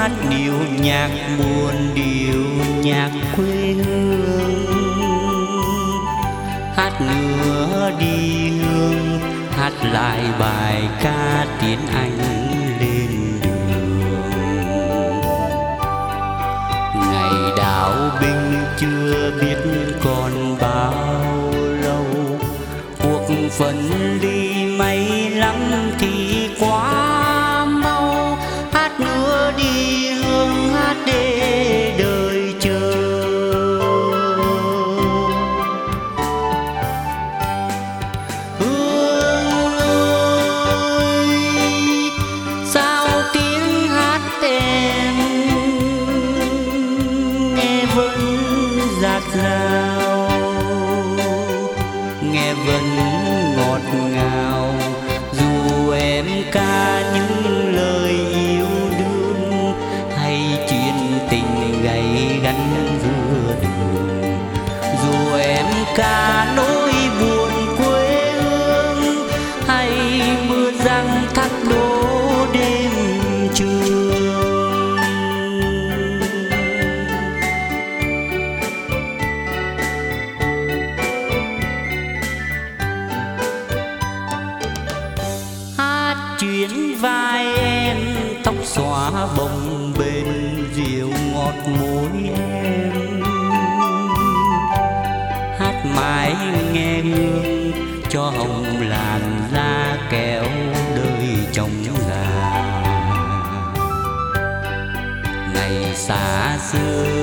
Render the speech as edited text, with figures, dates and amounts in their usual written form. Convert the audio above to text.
hát điệu nhạc buồn, điệu nhạc quê hương. Hát nữa đi hương, hát lại bài ca tiến anh lên đường. Ngày đảo binh chưa biết còn bao lâu, cuộc phân ly may lắm thì quá mau. Hát nữa đi hương, hát để đời chờ. Hương ơi, sao tiếng hát em nghe vẫn dạt dào, nghe vẫn ngọt ngào, dù em ca những lời yêu đương hay chuyện tình gay gắt giữa đường. Dù em ca nỗi buồn quê hương hay mưa giăng thác đổ đêm trường. Hát chuyến vai em, tóc xóa bồng bềnh, rượu ngọt môi em. Hát mãi nghe hương, cho hồng làn da kéo đời chồng già. Ngày xa xưa